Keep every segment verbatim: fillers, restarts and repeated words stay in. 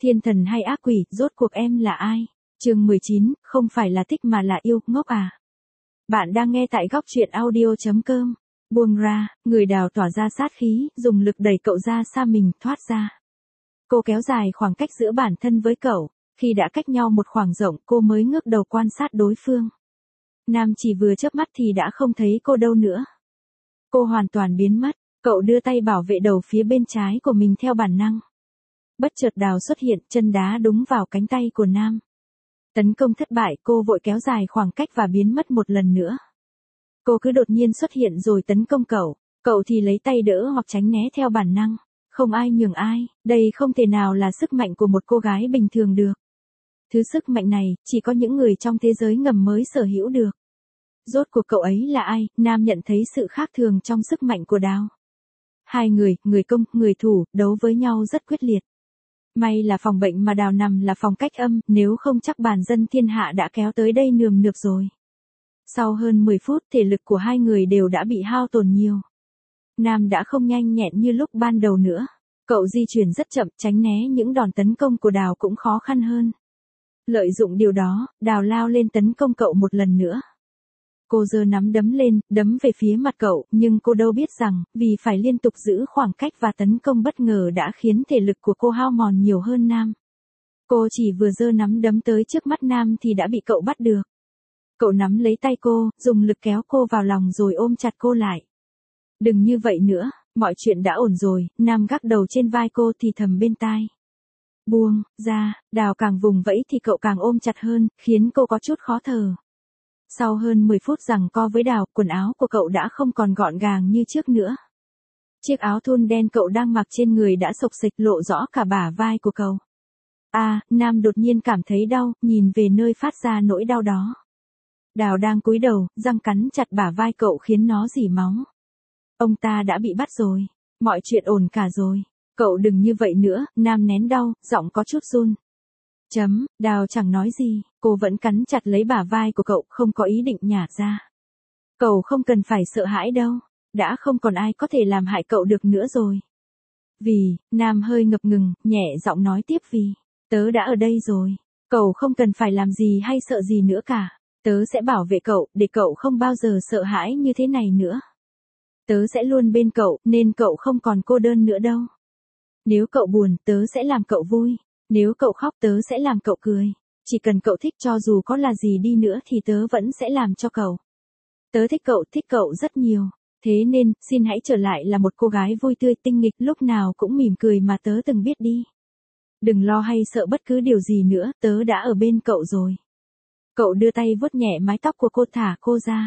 Thiên thần hay ác quỷ, rốt cuộc em là ai? Chương mười chín, không phải là thích mà là yêu, ngốc à. Bạn đang nghe tại góc truyện audio chấm com. Buông ra, người Đào tỏa ra sát khí, dùng lực đẩy cậu ra xa mình, thoát ra. Cô kéo dài khoảng cách giữa bản thân với cậu, khi đã cách nhau một khoảng rộng cô mới ngước đầu quan sát đối phương. Nam chỉ vừa chớp mắt thì đã không thấy cô đâu nữa. Cô hoàn toàn biến mất, cậu đưa tay bảo vệ đầu phía bên trái của mình theo bản năng. Bất chợt Đào xuất hiện, chân đá đúng vào cánh tay của Nam. Tấn công thất bại, cô vội kéo dài khoảng cách và biến mất một lần nữa. Cô cứ đột nhiên xuất hiện rồi tấn công cậu, cậu thì lấy tay đỡ hoặc tránh né theo bản năng. Không ai nhường ai, đây không thể nào là sức mạnh của một cô gái bình thường được. Thứ sức mạnh này, chỉ có những người trong thế giới ngầm mới sở hữu được. Rốt cuộc cậu ấy là ai? Nam nhận thấy sự khác thường trong sức mạnh của Đào. Hai người, người công, người thủ, đấu với nhau rất quyết liệt. May là phòng bệnh mà Đào nằm là phòng cách âm, nếu không chắc bàn dân thiên hạ đã kéo tới đây nườm nượp rồi. Sau hơn mười phút, thể lực của hai người đều đã bị hao tổn nhiều. Nam đã không nhanh nhẹn như lúc ban đầu nữa. Cậu di chuyển rất chậm, tránh né những đòn tấn công của Đào cũng khó khăn hơn. Lợi dụng điều đó, Đào lao lên tấn công cậu một lần nữa. Cô giơ nắm đấm lên, đấm về phía mặt cậu, nhưng cô đâu biết rằng, vì phải liên tục giữ khoảng cách và tấn công bất ngờ đã khiến thể lực của cô hao mòn nhiều hơn Nam. Cô chỉ vừa giơ nắm đấm tới trước mắt Nam thì đã bị cậu bắt được. Cậu nắm lấy tay cô, dùng lực kéo cô vào lòng rồi ôm chặt cô lại. Đừng như vậy nữa, mọi chuyện đã ổn rồi. Nam gác đầu trên vai cô thì thầm bên tai. Buông ra. Đào càng vùng vẫy thì cậu càng ôm chặt hơn, khiến cô có chút khó thở. Sau hơn mười phút giằng co với Đào, quần áo của cậu đã không còn gọn gàng như trước nữa. Chiếc áo thun đen cậu đang mặc trên người đã xộc xệch lộ rõ cả bả vai của cậu. À, Nam đột nhiên cảm thấy đau, nhìn về nơi phát ra nỗi đau đó. Đào đang cúi đầu, răng cắn chặt bả vai cậu khiến nó rỉ máu. Ông ta đã bị bắt rồi, mọi chuyện ổn cả rồi. Cậu đừng như vậy nữa. Nam nén đau, giọng có chút run. Chấm, Đào chẳng nói gì, cô vẫn cắn chặt lấy bả vai của cậu, không có ý định nhả ra. Cậu không cần phải sợ hãi đâu, đã không còn ai có thể làm hại cậu được nữa rồi. Vì, Nam hơi ngập ngừng, nhẹ giọng nói tiếp vì, tớ đã ở đây rồi, cậu không cần phải làm gì hay sợ gì nữa cả. Tớ sẽ bảo vệ cậu, để cậu không bao giờ sợ hãi như thế này nữa. Tớ sẽ luôn bên cậu, nên cậu không còn cô đơn nữa đâu. Nếu cậu buồn, tớ sẽ làm cậu vui. Nếu cậu khóc, tớ sẽ làm cậu cười. Chỉ cần cậu thích, cho dù có là gì đi nữa thì tớ vẫn sẽ làm cho cậu. Tớ thích cậu, thích cậu rất nhiều. Thế nên, xin hãy trở lại là một cô gái vui tươi tinh nghịch, lúc nào cũng mỉm cười mà tớ từng biết đi. Đừng lo hay sợ bất cứ điều gì nữa, tớ đã ở bên cậu rồi. Cậu đưa tay vuốt nhẹ mái tóc của cô, thả cô ra.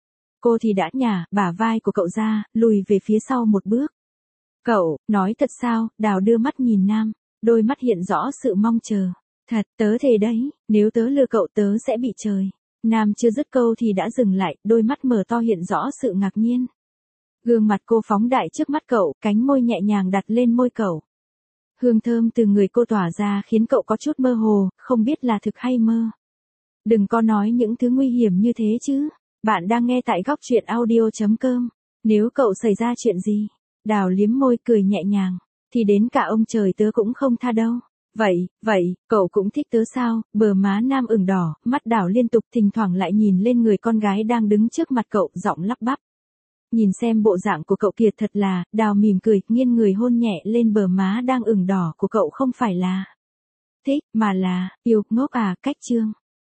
Cô thì đã nhả bả vai của cậu ra, lùi về phía sau một bước. Cậu, nói thật sao? Đào đưa mắt nhìn Nam, đôi mắt hiện rõ sự mong chờ. Thật, tớ thề đấy, nếu tớ lừa cậu tớ sẽ bị trời. Nam chưa dứt câu thì đã dừng lại, đôi mắt mở to hiện rõ sự ngạc nhiên. Gương mặt cô phóng đại trước mắt cậu, cánh môi nhẹ nhàng đặt lên môi cậu. Hương thơm từ người cô tỏa ra khiến cậu có chút mơ hồ, không biết là thực hay mơ. Đừng có nói những thứ nguy hiểm như thế chứ. Bạn đang nghe tại góc truyện audio chấm com. Nếu cậu xảy ra chuyện gì, Đào liếm môi cười nhẹ nhàng, thì đến cả ông trời tớ cũng không tha đâu. Vậy, vậy, cậu cũng thích tớ sao? Bờ má Nam ửng đỏ, mắt Đào liên tục thỉnh thoảng lại nhìn lên người con gái đang đứng trước mặt cậu, giọng lắp bắp. Nhìn xem bộ dạng của cậu kìa, thật là, Đào mỉm cười, nghiêng người hôn nhẹ lên bờ má đang ửng đỏ của cậu. Không phải là thích, mà là, yêu, ngốc à. Cách chương